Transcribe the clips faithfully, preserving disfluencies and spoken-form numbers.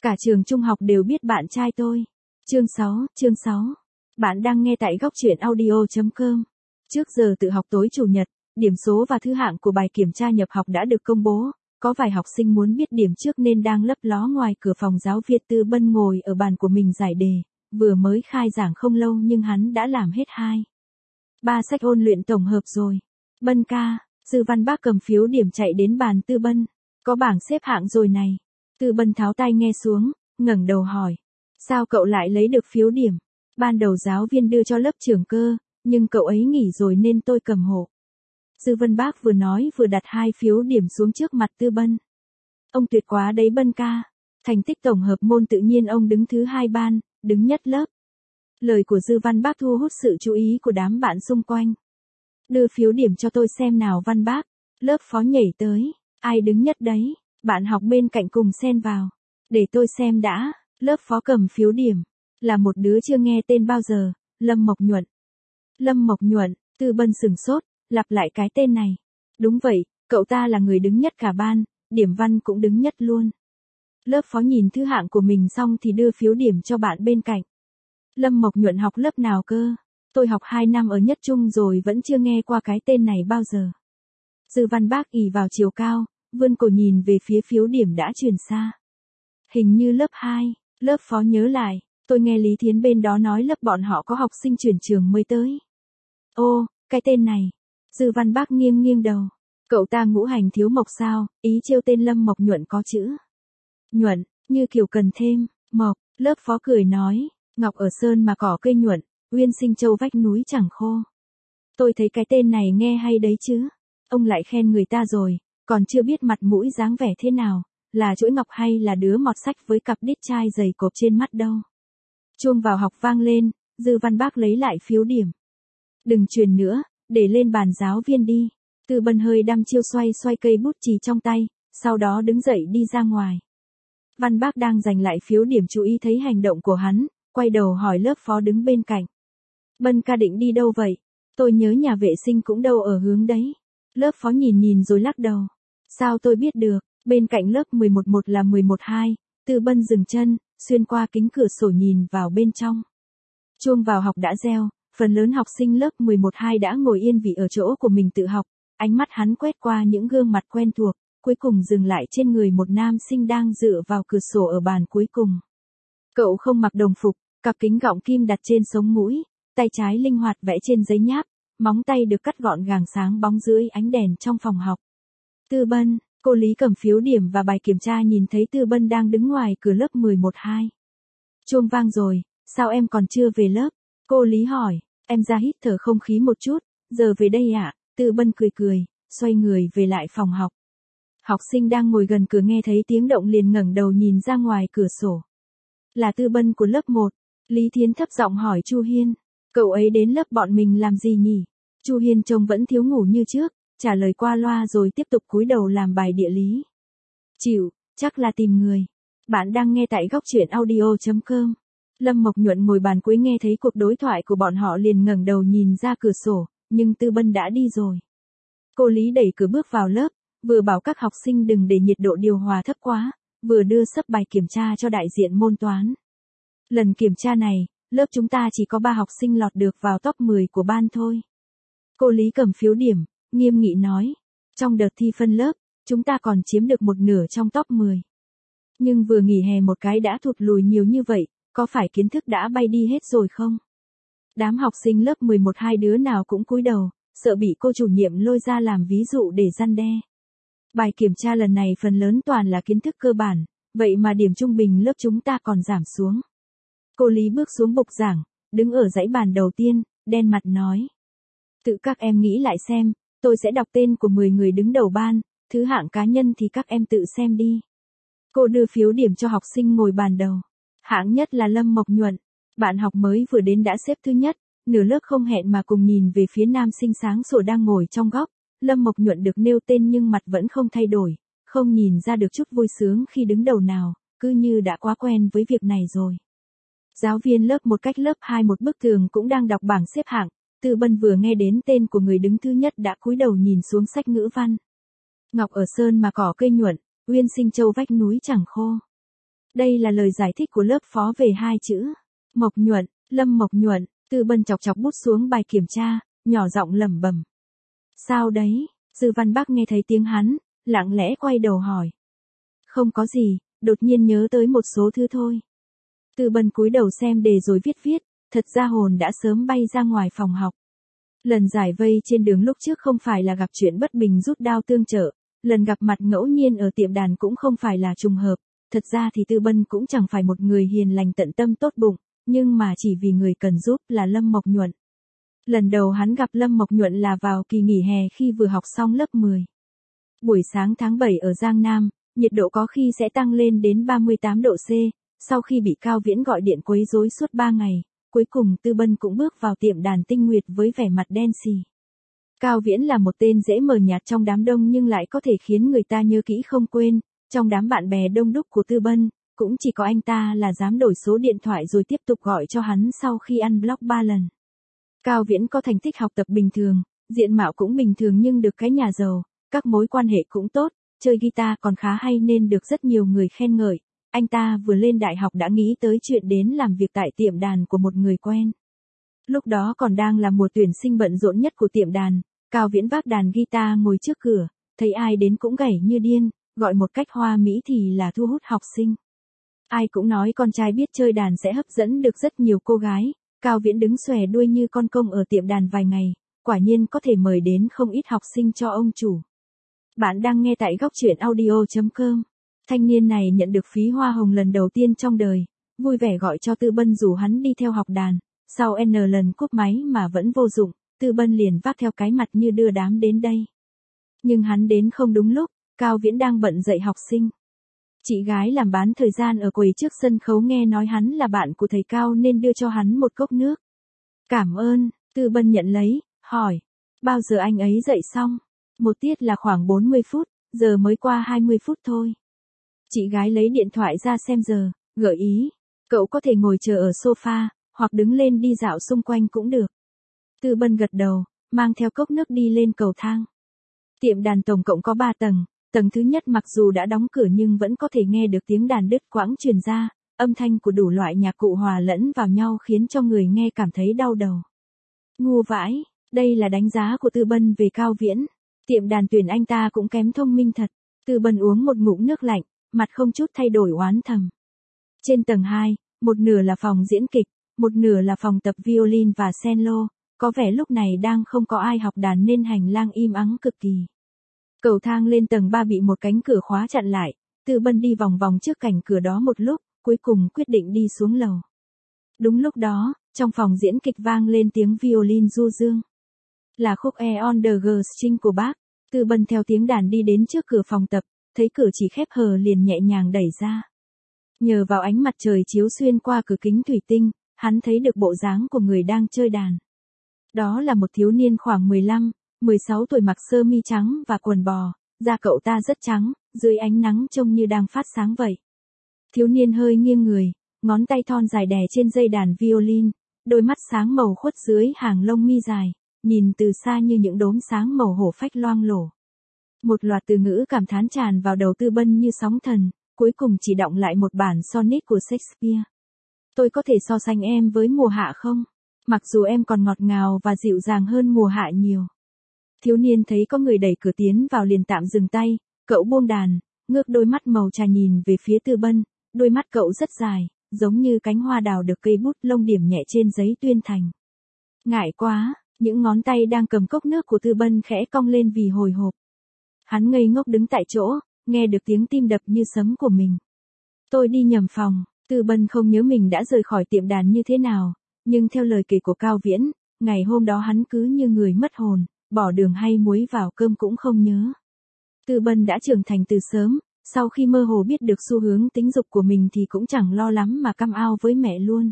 Cả trường trung học đều biết bạn trai tôi. Chương sáu, chương sáu. Bạn đang nghe tại góc truyện audio chấm com. Trước giờ tự học tối chủ nhật, điểm số và thứ hạng của bài kiểm tra nhập học đã được công bố. Có vài học sinh muốn biết điểm trước nên đang lấp ló ngoài cửa phòng giáo viên. Tư Bân ngồi ở bàn của mình giải đề, vừa mới khai giảng không lâu nhưng hắn đã làm hết hai. Ba sách ôn luyện tổng hợp rồi. Bân ca, Dư Văn Bác cầm phiếu điểm chạy đến bàn Tư Bân. Có bảng xếp hạng rồi này. Tư Bân tháo tai nghe xuống, ngẩng đầu hỏi. Sao cậu lại lấy được phiếu điểm? Ban đầu giáo viên đưa cho lớp trưởng cơ, nhưng cậu ấy nghỉ rồi nên tôi cầm hộ. Dư Văn Bác vừa nói vừa đặt hai phiếu điểm xuống trước mặt Tư Bân. Ông tuyệt quá đấy Bân ca. Thành tích tổng hợp môn tự nhiên ông đứng thứ hai ban, đứng nhất lớp. Lời của Dư Văn Bác thu hút sự chú ý của đám bạn xung quanh. Đưa phiếu điểm cho tôi xem nào Văn Bác. Lớp phó nhảy tới. Ai đứng nhất đấy? Bạn học bên cạnh cùng xen vào. Để tôi xem đã. Lớp phó cầm phiếu điểm. Là một đứa chưa nghe tên bao giờ. Lâm Mộc Nhuận. Lâm Mộc Nhuận. Tư Bân sửng sốt. Lặp lại cái tên này. Đúng vậy, cậu ta là người đứng nhất cả ban. Điểm văn cũng đứng nhất luôn. Lớp phó nhìn thứ hạng của mình xong thì đưa phiếu điểm cho bạn bên cạnh. Lâm Mộc Nhuận học lớp nào cơ? Tôi học hai năm ở nhất trung rồi vẫn chưa nghe qua cái tên này bao giờ. Dư Văn Bác ỷ vào chiều cao, vươn cổ nhìn về phía phiếu điểm đã truyền xa. Hình như lớp hai, lớp phó nhớ lại, tôi nghe Lý Thiến bên đó nói lớp bọn họ có học sinh chuyển trường mới tới. Ô, cái tên này. Dư Văn Bác nghiêng nghiêng đầu. Cậu ta ngũ hành thiếu mộc sao, ý trêu tên Lâm Mộc Nhuận có chữ Nhuận, như kiểu cần thêm, mộc, lớp phó cười nói, ngọc ở sơn mà cỏ cây nhuận, uyên sinh châu vách núi chẳng khô. Tôi thấy cái tên này nghe hay đấy chứ. Ông lại khen người ta rồi, còn chưa biết mặt mũi dáng vẻ thế nào, là chuỗi ngọc hay là đứa mọt sách với cặp đít chai dày cộp trên mắt đâu. Chuông vào học vang lên, Dư Văn Bác lấy lại phiếu điểm. Đừng truyền nữa, để lên bàn giáo viên đi. Tư Bân hơi đăm chiêu xoay xoay cây bút chì trong tay, sau đó đứng dậy đi ra ngoài. Văn Bác đang giành lại phiếu điểm chú ý thấy hành động của hắn, quay đầu hỏi lớp phó đứng bên cạnh. Bân ca định đi đâu vậy? Tôi nhớ nhà vệ sinh cũng đâu ở hướng đấy. Lớp phó nhìn nhìn rồi lắc đầu. Sao tôi biết được, bên cạnh lớp mười một một là mười một hai, Tư Bân dừng chân, xuyên qua kính cửa sổ nhìn vào bên trong. Chuông vào học đã reo, phần lớn học sinh lớp mười một hai đã ngồi yên vị ở chỗ của mình tự học, ánh mắt hắn quét qua những gương mặt quen thuộc, cuối cùng dừng lại trên người một nam sinh đang dựa vào cửa sổ ở bàn cuối cùng. Cậu không mặc đồng phục, cặp kính gọng kim đặt trên sống mũi, tay trái linh hoạt vẽ trên giấy nháp, móng tay được cắt gọn gàng sáng bóng dưới ánh đèn trong phòng học. Tư Bân, cô Lý cầm phiếu điểm và bài kiểm tra nhìn thấy Tư Bân đang đứng ngoài cửa lớp mười một hai. Chuông vang rồi, sao em còn chưa về lớp? Cô Lý hỏi, em ra hít thở không khí một chút, giờ về đây ạ? À? Tư Bân cười cười, xoay người về lại phòng học. Học sinh đang ngồi gần cửa nghe thấy tiếng động liền ngẩng đầu nhìn ra ngoài cửa sổ. Là Tư Bân của lớp một. Lý Thiến thấp giọng hỏi Chu Hiên, cậu ấy đến lớp bọn mình làm gì nhỉ? Chu Hiên trông vẫn thiếu ngủ như trước, trả lời qua loa rồi tiếp tục cúi đầu làm bài địa lý. Chịu, chắc là tìm người. Bạn đang nghe tại góc truyện audio chấm com. Lâm Mộc Nhuận ngồi bàn cuối nghe thấy cuộc đối thoại của bọn họ liền ngẩng đầu nhìn ra cửa sổ, nhưng Tư Bân đã đi rồi. Cô Lý đẩy cửa bước vào lớp, vừa bảo các học sinh đừng để nhiệt độ điều hòa thấp quá, vừa đưa sấp bài kiểm tra cho đại diện môn toán. Lần kiểm tra này, lớp chúng ta chỉ có ba học sinh lọt được vào top mười của ban thôi. Cô Lý cầm phiếu điểm, nghiêm nghị nói. Trong đợt thi phân lớp, chúng ta còn chiếm được một nửa trong top mười. Nhưng vừa nghỉ hè một cái đã thụt lùi nhiều như vậy, có phải kiến thức đã bay đi hết rồi không? Đám học sinh lớp mười một hai đứa nào cũng cúi đầu, sợ bị cô chủ nhiệm lôi ra làm ví dụ để răn đe. Bài kiểm tra lần này phần lớn toàn là kiến thức cơ bản, vậy mà điểm trung bình lớp chúng ta còn giảm xuống. Cô Lý bước xuống bục giảng, đứng ở dãy bàn đầu tiên, đen mặt nói. Tự các em nghĩ lại xem, tôi sẽ đọc tên của mười người đứng đầu ban, thứ hạng cá nhân thì các em tự xem đi. Cô đưa phiếu điểm cho học sinh ngồi bàn đầu. Hạng nhất là Lâm Mộc Nhuận, bạn học mới vừa đến đã xếp thứ nhất, nửa lớp không hẹn mà cùng nhìn về phía nam sinh sáng sủa đang ngồi trong góc. Lâm Mộc Nhuận được nêu tên nhưng mặt vẫn không thay đổi, không nhìn ra được chút vui sướng khi đứng đầu nào, cứ như đã quá quen với việc này rồi. Giáo viên lớp một cách lớp hai một bức tường cũng đang đọc bảng xếp hạng, Tư Bân vừa nghe đến tên của người đứng thứ nhất đã cúi đầu nhìn xuống sách ngữ văn. Ngọc ở sơn mà cỏ cây nhuận, uyên sinh châu vách núi chẳng khô. Đây là lời giải thích của lớp phó về hai chữ. Mộc Nhuận, Lâm Mộc Nhuận. Tư Bân chọc chọc bút xuống bài kiểm tra, nhỏ giọng lẩm bẩm. Sao đấy? Dư Văn Bắc nghe thấy tiếng hắn, lặng lẽ quay đầu hỏi. Không có gì, đột nhiên nhớ tới một số thứ thôi. Tư Bân cúi đầu xem đề rồi viết viết, thật ra hồn đã sớm bay ra ngoài phòng học. Lần giải vây trên đường lúc trước không phải là gặp chuyện bất bình rút đao tương trợ, lần gặp mặt ngẫu nhiên ở tiệm đàn cũng không phải là trùng hợp, thật ra thì Tư Bân cũng chẳng phải một người hiền lành tận tâm tốt bụng, nhưng mà chỉ vì người cần giúp là Lâm Mộc Nhuận. Lần đầu hắn gặp Lâm Mộc Nhuận là vào kỳ nghỉ hè khi vừa học xong lớp mười. Buổi sáng tháng bảy ở Giang Nam, nhiệt độ có khi sẽ tăng lên đến ba mươi tám độ C, sau khi bị Cao Viễn gọi điện quấy rối suốt ba ngày, cuối cùng Tư Bân cũng bước vào tiệm đàn Tinh Nguyệt với vẻ mặt đen xì. Cao Viễn là một tên dễ mờ nhạt trong đám đông nhưng lại có thể khiến người ta nhớ kỹ không quên, trong đám bạn bè đông đúc của Tư Bân, cũng chỉ có anh ta là dám đổi số điện thoại rồi tiếp tục gọi cho hắn sau khi ăn block ba lần. Cao Viễn có thành tích học tập bình thường, diện mạo cũng bình thường nhưng được cái nhà giàu, các mối quan hệ cũng tốt, chơi guitar còn khá hay nên được rất nhiều người khen ngợi. Anh ta vừa lên đại học đã nghĩ tới chuyện đến làm việc tại tiệm đàn của một người quen. Lúc đó còn đang là mùa tuyển sinh bận rộn nhất của tiệm đàn, Cao Viễn vác đàn guitar ngồi trước cửa, thấy ai đến cũng gảy như điên, gọi một cách hoa mỹ thì là thu hút học sinh. Ai cũng nói con trai biết chơi đàn sẽ hấp dẫn được rất nhiều cô gái, Cao Viễn đứng xòe đuôi như con công ở tiệm đàn vài ngày, quả nhiên có thể mời đến không ít học sinh cho ông chủ. Bạn đang nghe tại góc truyện audio chấm com. Thanh niên này nhận được phí hoa hồng lần đầu tiên trong đời, vui vẻ gọi cho Tư Bân rủ hắn đi theo học đàn, sau N lần cúp máy mà vẫn vô dụng, Tư Bân liền vác theo cái mặt như đưa đám đến đây. Nhưng hắn đến không đúng lúc, Cao Viễn đang bận dạy học sinh. Chị gái làm bán thời gian ở quầy trước sân khấu nghe nói hắn là bạn của thầy Cao nên đưa cho hắn một cốc nước. Cảm ơn, Tư Bân nhận lấy, hỏi, bao giờ anh ấy dạy xong? Một tiết là khoảng bốn mươi phút, giờ mới qua hai mươi phút thôi. Chị gái lấy điện thoại ra xem giờ, gợi ý, cậu có thể ngồi chờ ở sofa, hoặc đứng lên đi dạo xung quanh cũng được. Tư Bân gật đầu, mang theo cốc nước đi lên cầu thang. Tiệm đàn tổng cộng có ba tầng, tầng thứ nhất mặc dù đã đóng cửa nhưng vẫn có thể nghe được tiếng đàn đứt quãng truyền ra, âm thanh của đủ loại nhạc cụ hòa lẫn vào nhau khiến cho người nghe cảm thấy đau đầu. Ngu vãi, đây là đánh giá của Tư Bân về Cao Viễn. Tiệm đàn tuyển anh ta cũng kém thông minh thật. Tư Bân uống một ngụm nước lạnh, mặt không chút thay đổi oán thầm. Trên tầng hai, một nửa là phòng diễn kịch, một nửa là phòng tập violin và cello, có vẻ lúc này đang không có ai học đàn nên hành lang im ắng cực kỳ. Cầu thang lên tầng ba bị một cánh cửa khóa chặn lại, Tư Bân đi vòng vòng trước cảnh cửa đó một lúc, cuối cùng quyết định đi xuống lầu. Đúng lúc đó, trong phòng diễn kịch vang lên tiếng violin du dương. Là khúc E on the G string của Bach. Tư Bân theo tiếng đàn đi đến trước cửa phòng tập, thấy cửa chỉ khép hờ liền nhẹ nhàng đẩy ra. Nhờ vào ánh mặt trời chiếu xuyên qua cửa kính thủy tinh, hắn thấy được bộ dáng của người đang chơi đàn. Đó là một thiếu niên khoảng mười lăm, mười sáu tuổi mặc sơ mi trắng và quần bò, da cậu ta rất trắng, dưới ánh nắng trông như đang phát sáng vậy. Thiếu niên hơi nghiêng người, ngón tay thon dài đè trên dây đàn violin, đôi mắt sáng màu khuất dưới hàng lông mi dài, nhìn từ xa như những đốm sáng màu hổ phách loang lổ. Một loạt từ ngữ cảm thán tràn vào đầu Tư Bân như sóng thần, cuối cùng chỉ đọng lại một bản sonnet của Shakespeare. Tôi có thể so sánh em với mùa hạ không? Mặc dù em còn ngọt ngào và dịu dàng hơn mùa hạ nhiều. Thiếu niên thấy có người đẩy cửa tiến vào liền tạm dừng tay, cậu buông đàn, ngước đôi mắt màu trà nhìn về phía Tư Bân, đôi mắt cậu rất dài, giống như cánh hoa đào được cây bút lông điểm nhẹ trên giấy tuyên thành. Ngại quá, những ngón tay đang cầm cốc nước của Tư Bân khẽ cong lên vì hồi hộp. Hắn ngây ngốc đứng tại chỗ, nghe được tiếng tim đập như sấm của mình. Tôi đi nhầm phòng, Tư Bân không nhớ mình đã rời khỏi tiệm đàn như thế nào, nhưng theo lời kể của Cao Viễn, ngày hôm đó hắn cứ như người mất hồn, bỏ đường hay muối vào cơm cũng không nhớ. Tư Bân đã trưởng thành từ sớm, sau khi mơ hồ biết được xu hướng tính dục của mình thì cũng chẳng lo lắm mà căm ao với mẹ luôn.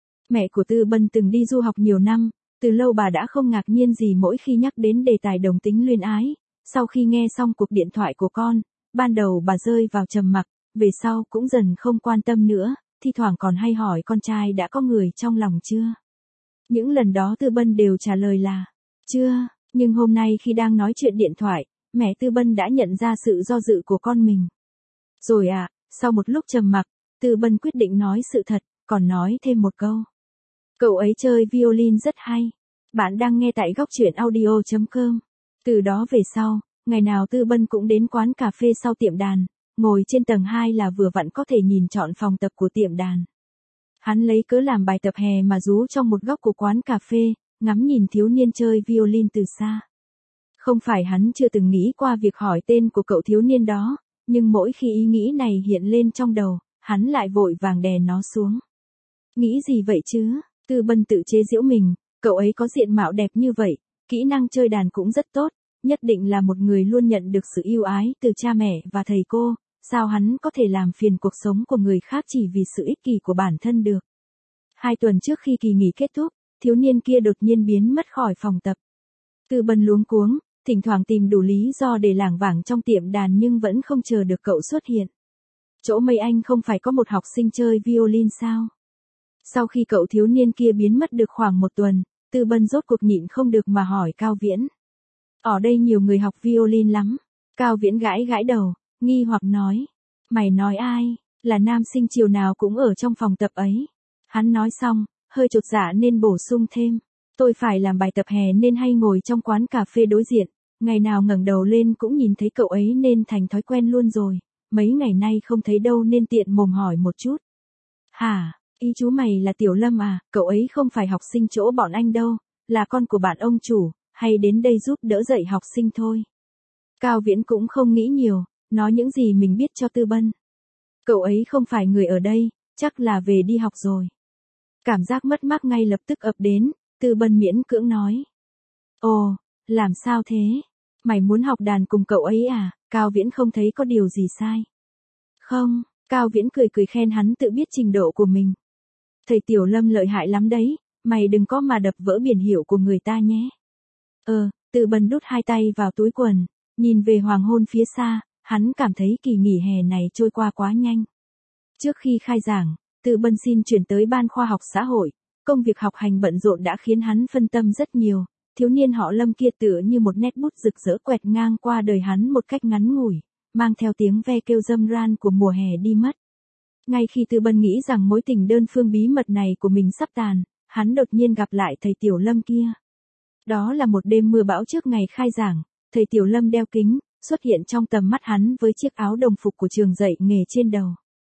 Mẹ của Tư Bân từng đi du học nhiều năm, từ lâu bà đã không ngạc nhiên gì mỗi khi nhắc đến đề tài đồng tính luyến ái. Sau khi nghe xong cuộc điện thoại của con, ban đầu bà rơi vào trầm mặc, về sau cũng dần không quan tâm nữa, thi thoảng còn hay hỏi con trai đã có người trong lòng chưa. Những lần đó Tư Bân đều trả lời là, chưa, nhưng hôm nay khi đang nói chuyện điện thoại, mẹ Tư Bân đã nhận ra sự do dự của con mình. Rồi à, sau một lúc trầm mặc, Tư Bân quyết định nói sự thật, còn nói thêm một câu. Cậu ấy chơi violin rất hay. Bạn đang nghe tại góc truyện audio chấm com. Từ đó về sau, ngày nào Tư Bân cũng đến quán cà phê sau tiệm đàn, ngồi trên tầng hai là vừa vặn có thể nhìn trọn phòng tập của tiệm đàn. Hắn lấy cớ làm bài tập hè mà rú trong một góc của quán cà phê, ngắm nhìn thiếu niên chơi violin từ xa. Không phải hắn chưa từng nghĩ qua việc hỏi tên của cậu thiếu niên đó, nhưng mỗi khi ý nghĩ này hiện lên trong đầu, hắn lại vội vàng đè nó xuống. Nghĩ gì vậy chứ? Tư Bân tự chế giễu mình, cậu ấy có diện mạo đẹp như vậy, kỹ năng chơi đàn cũng rất tốt, nhất định là một người luôn nhận được sự yêu ái từ cha mẹ và thầy cô, sao hắn có thể làm phiền cuộc sống của người khác chỉ vì sự ích kỷ của bản thân được. Hai tuần trước khi kỳ nghỉ kết thúc, thiếu niên kia đột nhiên biến mất khỏi phòng tập. Tư Bân luống cuống, thỉnh thoảng tìm đủ lý do để lảng vảng trong tiệm đàn nhưng vẫn không chờ được cậu xuất hiện. Chỗ Mây Anh không phải có một học sinh chơi violin sao? Sau khi cậu thiếu niên kia biến mất được khoảng một tuần, Tư Bân rốt cuộc nhịn không được mà hỏi Cao Viễn. Ở đây nhiều người học violin lắm. Cao Viễn gãi gãi đầu, nghi hoặc nói. Mày nói ai? Là nam sinh chiều nào cũng ở trong phòng tập ấy. Hắn nói xong, hơi chột dạ nên bổ sung thêm. Tôi phải làm bài tập hè nên hay ngồi trong quán cà phê đối diện, ngày nào ngẩng đầu lên cũng nhìn thấy cậu ấy nên thành thói quen luôn rồi. Mấy ngày nay không thấy đâu nên tiện mồm hỏi một chút. Hả? Ý chú mày là Tiểu Lâm à? Cậu ấy không phải học sinh chỗ bọn anh đâu, là con của bạn ông chủ, hay đến đây giúp đỡ dạy học sinh thôi. Cao Viễn cũng không nghĩ nhiều, nói những gì mình biết cho Tư Bân. Cậu ấy không phải người ở đây, chắc là về đi học rồi. Cảm giác mất mát ngay lập tức ập đến, Tư Bân miễn cưỡng nói. Ồ, làm sao thế? Mày muốn học đàn cùng cậu ấy à? Cao Viễn không thấy có điều gì sai. Không, Cao Viễn cười cười khen hắn tự biết trình độ của mình. Thầy Tiểu Lâm lợi hại lắm đấy, mày đừng có mà đập vỡ biển hiệu của người ta nhé. Ờ, Tư Bân đút hai tay vào túi quần, nhìn về hoàng hôn phía xa, hắn cảm thấy kỳ nghỉ hè này trôi qua quá nhanh. Trước khi khai giảng, Tư Bân xin chuyển tới ban khoa học xã hội, công việc học hành bận rộn đã khiến hắn phân tâm rất nhiều, thiếu niên họ Lâm kia tựa như một nét bút rực rỡ quẹt ngang qua đời hắn một cách ngắn ngủi, mang theo tiếng ve kêu râm ran của mùa hè đi mất. Ngay khi Tư Bân nghĩ rằng mối tình đơn phương bí mật này của mình sắp tàn, hắn đột nhiên gặp lại thầy Tiểu Lâm kia. Đó là một đêm mưa bão trước ngày khai giảng, thầy Tiểu Lâm đeo kính, xuất hiện trong tầm mắt hắn với chiếc áo đồng phục của trường dạy nghề trên đầu.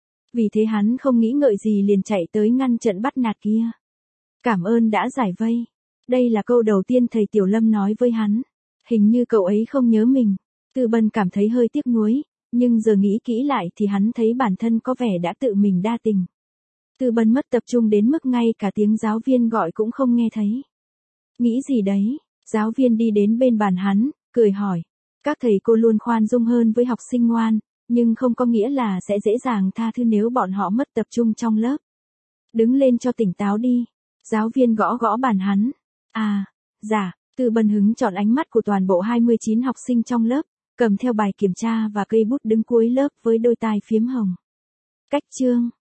Vì thế hắn không nghĩ ngợi gì liền chạy tới ngăn trận bắt nạt kia. Cảm ơn đã giải vây. Đây là câu đầu tiên thầy Tiểu Lâm nói với hắn. Hình như cậu ấy không nhớ mình. Tư Bân cảm thấy hơi tiếc nuối, nhưng giờ nghĩ kỹ lại thì hắn thấy bản thân có vẻ đã tự mình đa tình. Tư Bân mất tập trung đến mức ngay cả tiếng giáo viên gọi cũng không nghe thấy. Nghĩ gì đấy? Giáo viên đi đến bên bàn hắn, cười hỏi. Các thầy cô luôn khoan dung hơn với học sinh ngoan, nhưng không có nghĩa là sẽ dễ dàng tha thứ nếu bọn họ mất tập trung trong lớp. Đứng lên cho tỉnh táo đi. Giáo viên gõ gõ bàn hắn. À, dạ, Tư Bân hứng chọn ánh mắt của toàn bộ hai mươi chín học sinh trong lớp, cầm theo bài kiểm tra và cây bút đứng cuối lớp với đôi tai phiếm hồng. Cách chương.